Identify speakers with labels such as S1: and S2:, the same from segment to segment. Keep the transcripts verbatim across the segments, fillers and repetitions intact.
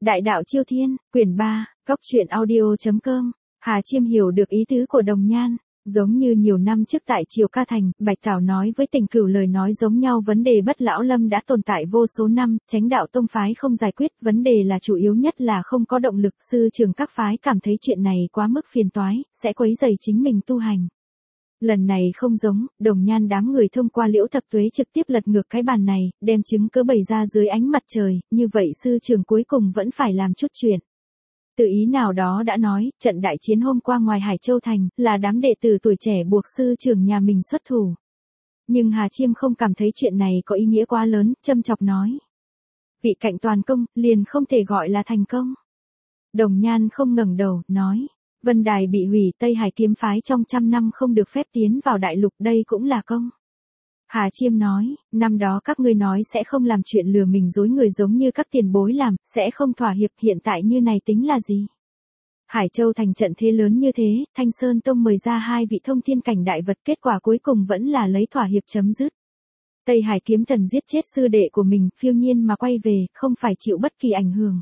S1: Đại đạo Chiêu Thiên, quyển ba, góc truyện audio chấm com. Hà Chiêm hiểu được ý tứ của Đồng Nhan, giống như nhiều năm trước tại Triều Ca Thành, Bạch Thảo nói với Tình Cửu lời nói giống nhau, vấn đề Bất Lão Lâm đã tồn tại vô số năm, Chánh đạo tông phái không giải quyết, vấn đề là chủ yếu nhất là không có động lực, sư trưởng các phái cảm thấy chuyện này quá mức phiền toái, sẽ quấy rầy chính mình tu hành. Lần này không giống, Đồng Nhan đám người thông qua Liễu Thập Tuế trực tiếp lật ngược cái bàn này, đem chứng cớ bày ra dưới ánh mặt trời, như vậy sư trưởng cuối cùng vẫn phải làm chút chuyện. Tự ý nào đó đã nói, trận đại chiến hôm qua ngoài Hải Châu Thành, là đám đệ tử tuổi trẻ buộc sư trưởng nhà mình xuất thủ. Nhưng Hà Chiêm không cảm thấy chuyện này có ý nghĩa quá lớn, châm chọc nói. Vị cạnh toàn công, liền không thể gọi là thành công. Đồng Nhan không ngẩng đầu, nói. Vân Đài bị hủy, Tây Hải kiếm phái trong trăm năm không được phép tiến vào đại lục, đây cũng là công. Hà Chiêm nói, năm đó các ngươi nói sẽ không làm chuyện lừa mình dối người giống như các tiền bối làm, sẽ không thỏa hiệp, hiện tại như này tính là gì? Hải Châu thành trận thế lớn như thế, Thanh Sơn Tông mời ra hai vị thông thiên cảnh đại vật, kết quả cuối cùng vẫn là lấy thỏa hiệp chấm dứt. Tây Hải kiếm thần giết chết sư đệ của mình, phiêu nhiên mà quay về, không phải chịu bất kỳ ảnh hưởng.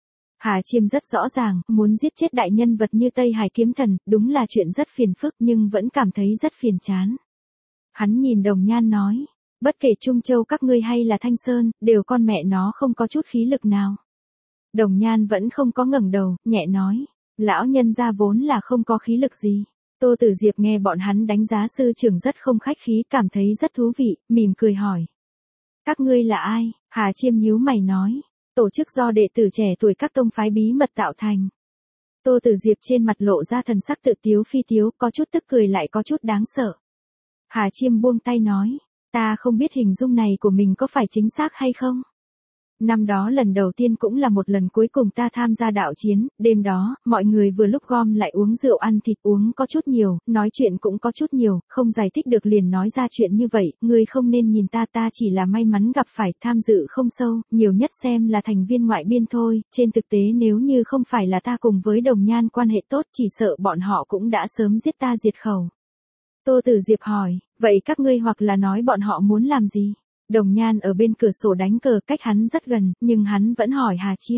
S1: Hà Chiêm rất rõ ràng, muốn giết chết đại nhân vật như Tây Hải kiếm thần, đúng là chuyện rất phiền phức nhưng vẫn cảm thấy rất phiền chán. Hắn nhìn Đồng Nhan nói, bất kể Trung Châu các ngươi hay là Thanh Sơn, đều con mẹ nó không có chút khí lực nào. Đồng Nhan vẫn không có ngẩng đầu, nhẹ nói, lão nhân gia vốn là không có khí lực gì. Tô Tử Diệp nghe bọn hắn đánh giá sư trưởng rất không khách khí, cảm thấy rất thú vị, mỉm cười hỏi. Các ngươi là ai? Hà Chiêm nhíu mày nói. Tổ chức do đệ tử trẻ tuổi các tông phái bí mật tạo thành. Tô Tử Diệp trên mặt lộ ra thần sắc tự tiếu phi tiếu, có chút tức cười lại có chút đáng sợ. Hà Chiêm buông tay nói, ta không biết hình dung này của mình có phải chính xác hay không. Năm đó lần đầu tiên cũng là một lần cuối cùng ta tham gia đạo chiến, đêm đó, mọi người vừa lúc gom lại uống rượu ăn thịt, uống có chút nhiều, nói chuyện cũng có chút nhiều, không giải thích được liền nói ra chuyện như vậy, ngươi không nên nhìn ta, ta chỉ là may mắn gặp phải, tham dự không sâu, nhiều nhất xem là thành viên ngoại biên thôi, trên thực tế nếu như không phải là ta cùng với Đồng Nhan quan hệ tốt, chỉ sợ bọn họ cũng đã sớm giết ta diệt khẩu. Tô Tử Diệp hỏi, vậy các ngươi hoặc là nói bọn họ muốn làm gì? Đồng Nhan ở bên cửa sổ đánh cờ, cách hắn rất gần, nhưng hắn vẫn hỏi Hà Chiêm.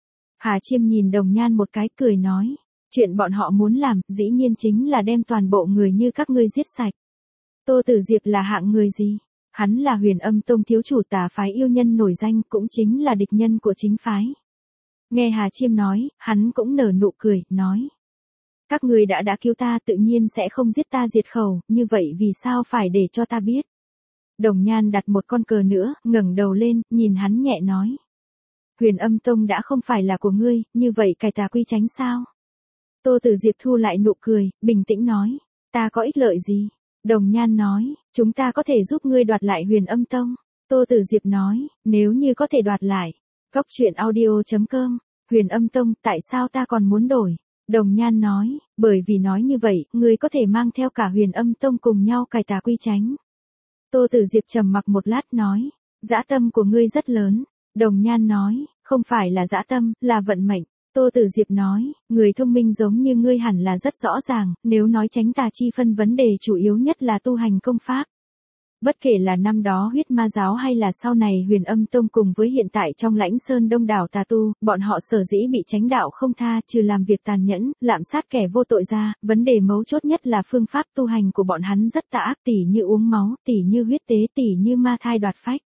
S1: Hà Chiêm nhìn Đồng Nhan một cái, cười nói, chuyện bọn họ muốn làm, dĩ nhiên chính là đem toàn bộ người như các ngươi giết sạch. Tô Tử Diệp là hạng người gì? Hắn là Huyền Âm Tông thiếu chủ tà phái yêu nhân nổi danh, cũng chính là địch nhân của chính phái. Nghe Hà Chiêm nói, hắn cũng nở nụ cười, nói. Các ngươi đã đã cứu ta, tự nhiên sẽ không giết ta diệt khẩu, như vậy vì sao phải để cho ta biết? Đồng Nhan đặt một con cờ nữa, ngẩng đầu lên, nhìn hắn nhẹ nói. Huyền Âm Tông đã không phải là của ngươi, như vậy cải tà quy tránh sao? Tô Tử Diệp thu lại nụ cười, bình tĩnh nói. Ta có ích lợi gì? Đồng Nhan nói, chúng ta có thể giúp ngươi đoạt lại Huyền Âm Tông. Tô Tử Diệp nói, nếu như có thể đoạt lại. Góc truyện audio chấm com, Huyền Âm Tông, tại sao ta còn muốn đổi? Đồng Nhan nói, bởi vì nói như vậy, ngươi có thể mang theo cả Huyền Âm Tông cùng nhau cải tà quy tránh. Tô Tử Diệp trầm mặc một lát nói, dã tâm của ngươi rất lớn. Đồng Nhan nói, không phải là dã tâm, là vận mệnh. Tô Tử Diệp nói, người thông minh giống như ngươi hẳn là rất rõ ràng, nếu nói tránh tà chi phân vấn đề chủ yếu nhất là tu hành công pháp. Bất kể là năm đó Huyết Ma giáo hay là sau này Huyền Âm Tông cùng với hiện tại trong Lãnh Sơn đông đảo tà tu, bọn họ sở dĩ bị chánh đạo không tha, trừ làm việc tàn nhẫn, lạm sát kẻ vô tội ra, vấn đề mấu chốt nhất là phương pháp tu hành của bọn hắn rất tà ác, tỉ như uống máu, tỉ như huyết tế, tỉ như ma thai đoạt phách.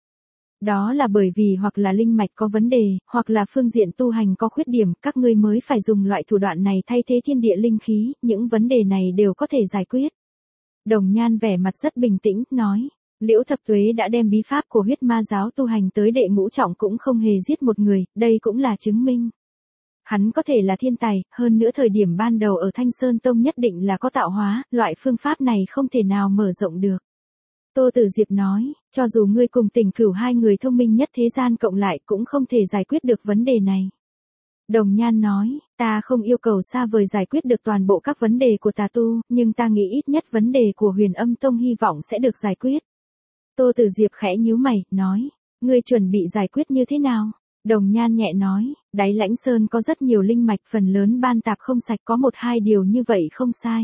S1: Đó là bởi vì hoặc là linh mạch có vấn đề, hoặc là phương diện tu hành có khuyết điểm, các ngươi mới phải dùng loại thủ đoạn này thay thế thiên địa linh khí, những vấn đề này đều có thể giải quyết. Đồng Nhan vẻ mặt rất bình tĩnh, nói. Liễu Thập Tuế đã đem bí pháp của Huyết Ma giáo tu hành tới đệ ngũ trọng cũng không hề giết một người, đây cũng là chứng minh. Hắn có thể là thiên tài, hơn nữa thời điểm ban đầu ở Thanh Sơn Tông nhất định là có tạo hóa, loại phương pháp này không thể nào mở rộng được. Tô Tử Diệp nói, cho dù ngươi cùng Tình Cửu hai người thông minh nhất thế gian cộng lại cũng không thể giải quyết được vấn đề này. Đồng Nhan nói, ta không yêu cầu xa vời giải quyết được toàn bộ các vấn đề của tà tu, nhưng ta nghĩ ít nhất vấn đề của Huyền Âm Tông hy vọng sẽ được giải quyết. Tô Tử Diệp khẽ nhíu mày, nói, ngươi chuẩn bị giải quyết như thế nào? Đồng Nhan nhẹ nói, đáy Lãnh Sơn có rất nhiều linh mạch, phần lớn ban tạp không sạch, có một hai điều như vậy không sai.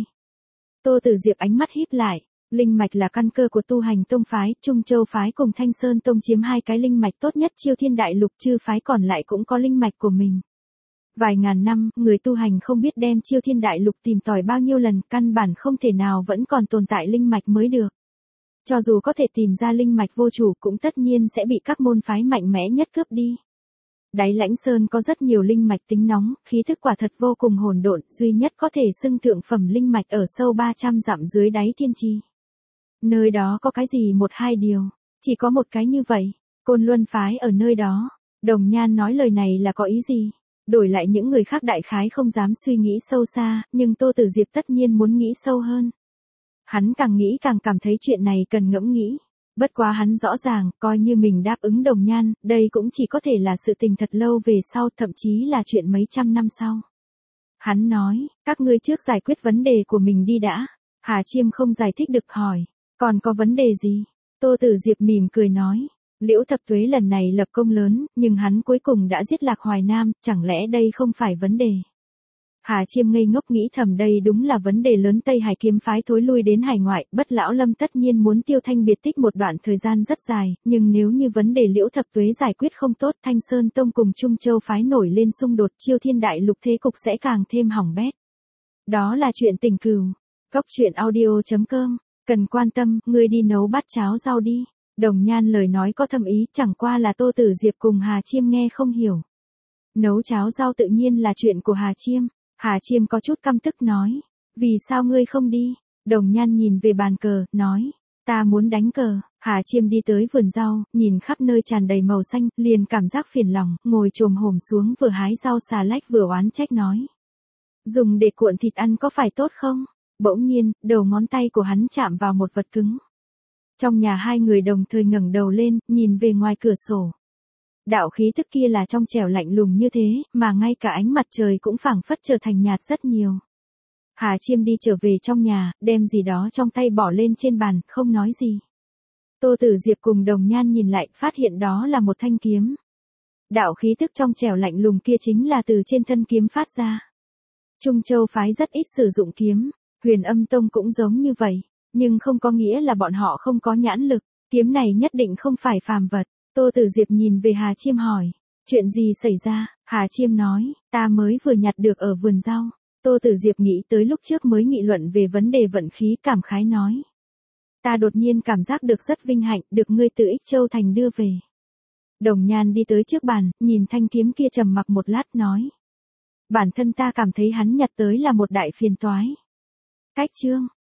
S1: Tô Tử Diệp ánh mắt híp lại, linh mạch là căn cơ của tu hành tông phái, Trung Châu phái cùng Thanh Sơn Tông chiếm hai cái linh mạch tốt nhất Chiêu Thiên Đại Lục, chư phái còn lại cũng có linh mạch của mình. Vài ngàn năm, người tu hành không biết đem Chiêu Thiên Đại Lục tìm tòi bao nhiêu lần, căn bản không thể nào vẫn còn tồn tại linh mạch mới được. Cho dù có thể tìm ra linh mạch vô chủ cũng tất nhiên sẽ bị các môn phái mạnh mẽ nhất cướp đi. Đáy Lãnh Sơn có rất nhiều linh mạch tính nóng, khí thức quả thật vô cùng hỗn độn, duy nhất có thể xưng thượng phẩm linh mạch ở sâu ba trăm dặm dưới đáy thiên trì. Nơi đó có cái gì một hai điều, chỉ có một cái như vậy, Côn Luân phái ở nơi đó. Đồng Nhan nói lời này là có ý gì? Đổi lại những người khác đại khái không dám suy nghĩ sâu xa, nhưng Tô Tử Diệp tất nhiên muốn nghĩ sâu hơn. Hắn càng nghĩ càng cảm thấy chuyện này cần ngẫm nghĩ. Bất quá hắn rõ ràng, coi như mình đáp ứng Đồng Nhan, đây cũng chỉ có thể là sự tình thật lâu về sau, thậm chí là chuyện mấy trăm năm sau. Hắn nói, các ngươi trước giải quyết vấn đề của mình đi đã. Hà Chiêm không giải thích được hỏi, còn có vấn đề gì? Tô Tử Diệp mỉm cười nói, Liễu Thập Tuế lần này lập công lớn, nhưng hắn cuối cùng đã giết Lạc Hoài Nam, chẳng lẽ đây không phải vấn đề? Hà Chiêm ngây ngốc nghĩ thầm đây đúng là vấn đề lớn. Tây Hải kiếm phái thối lui đến hải ngoại, Bất Lão Lâm tất nhiên muốn tiêu thanh biệt tích một đoạn thời gian rất dài, nhưng nếu như vấn đề Liễu Thập Tuế giải quyết không tốt, Thanh Sơn Tông cùng Trung Châu phái nổi lên xung đột, Chiêu Thiên Đại Lục thế cục sẽ càng thêm hỏng bét. Đó là chuyện tình cừu. Cốc truyện audio chấm com, cần quan tâm, ngươi đi nấu bát cháo rau đi. Đồng Nhan lời nói có thâm ý, chẳng qua là Tô Tử Diệp cùng Hà Chiêm nghe không hiểu. Nấu cháo rau tự nhiên là chuyện của Hà Chiêm. Hà Chiêm có chút căm tức nói, vì sao ngươi không đi? Đồng Nhan nhìn về bàn cờ, nói, ta muốn đánh cờ. Hà Chiêm đi tới vườn rau, nhìn khắp nơi tràn đầy màu xanh, liền cảm giác phiền lòng, ngồi chồm hổm xuống vừa hái rau xà lách vừa oán trách nói. Dùng để cuộn thịt ăn có phải tốt không? Bỗng nhiên, đầu ngón tay của hắn chạm vào một vật cứng. Trong nhà hai người đồng thời ngẩng đầu lên, nhìn về ngoài cửa sổ. Đạo khí tức kia là trong trẻo lạnh lùng như thế, mà ngay cả ánh mặt trời cũng phảng phất trở thành nhạt rất nhiều. Hà Chiêm đi trở về trong nhà, đem gì đó trong tay bỏ lên trên bàn, không nói gì. Tô Tử Diệp cùng Đồng Nhan nhìn lại, phát hiện đó là một thanh kiếm. Đạo khí tức trong trẻo lạnh lùng kia chính là từ trên thân kiếm phát ra. Trung Châu phái rất ít sử dụng kiếm, Huyền Âm Tông cũng giống như vậy, nhưng không có nghĩa là bọn họ không có nhãn lực, kiếm này nhất định không phải phàm vật. Tô Tử Diệp nhìn về Hà Chiêm hỏi, chuyện gì xảy ra? Hà Chiêm nói, ta mới vừa nhặt được ở vườn rau. Tô Tử Diệp nghĩ tới lúc trước mới nghị luận về vấn đề vận khí, cảm khái nói. Ta đột nhiên cảm giác được rất vinh hạnh, được ngươi từ Ích Châu Thành đưa về. Đồng Nhan đi tới trước bàn, nhìn thanh kiếm kia trầm mặc một lát nói. Bản thân ta cảm thấy hắn nhặt tới là một đại phiền toái. Cách chương.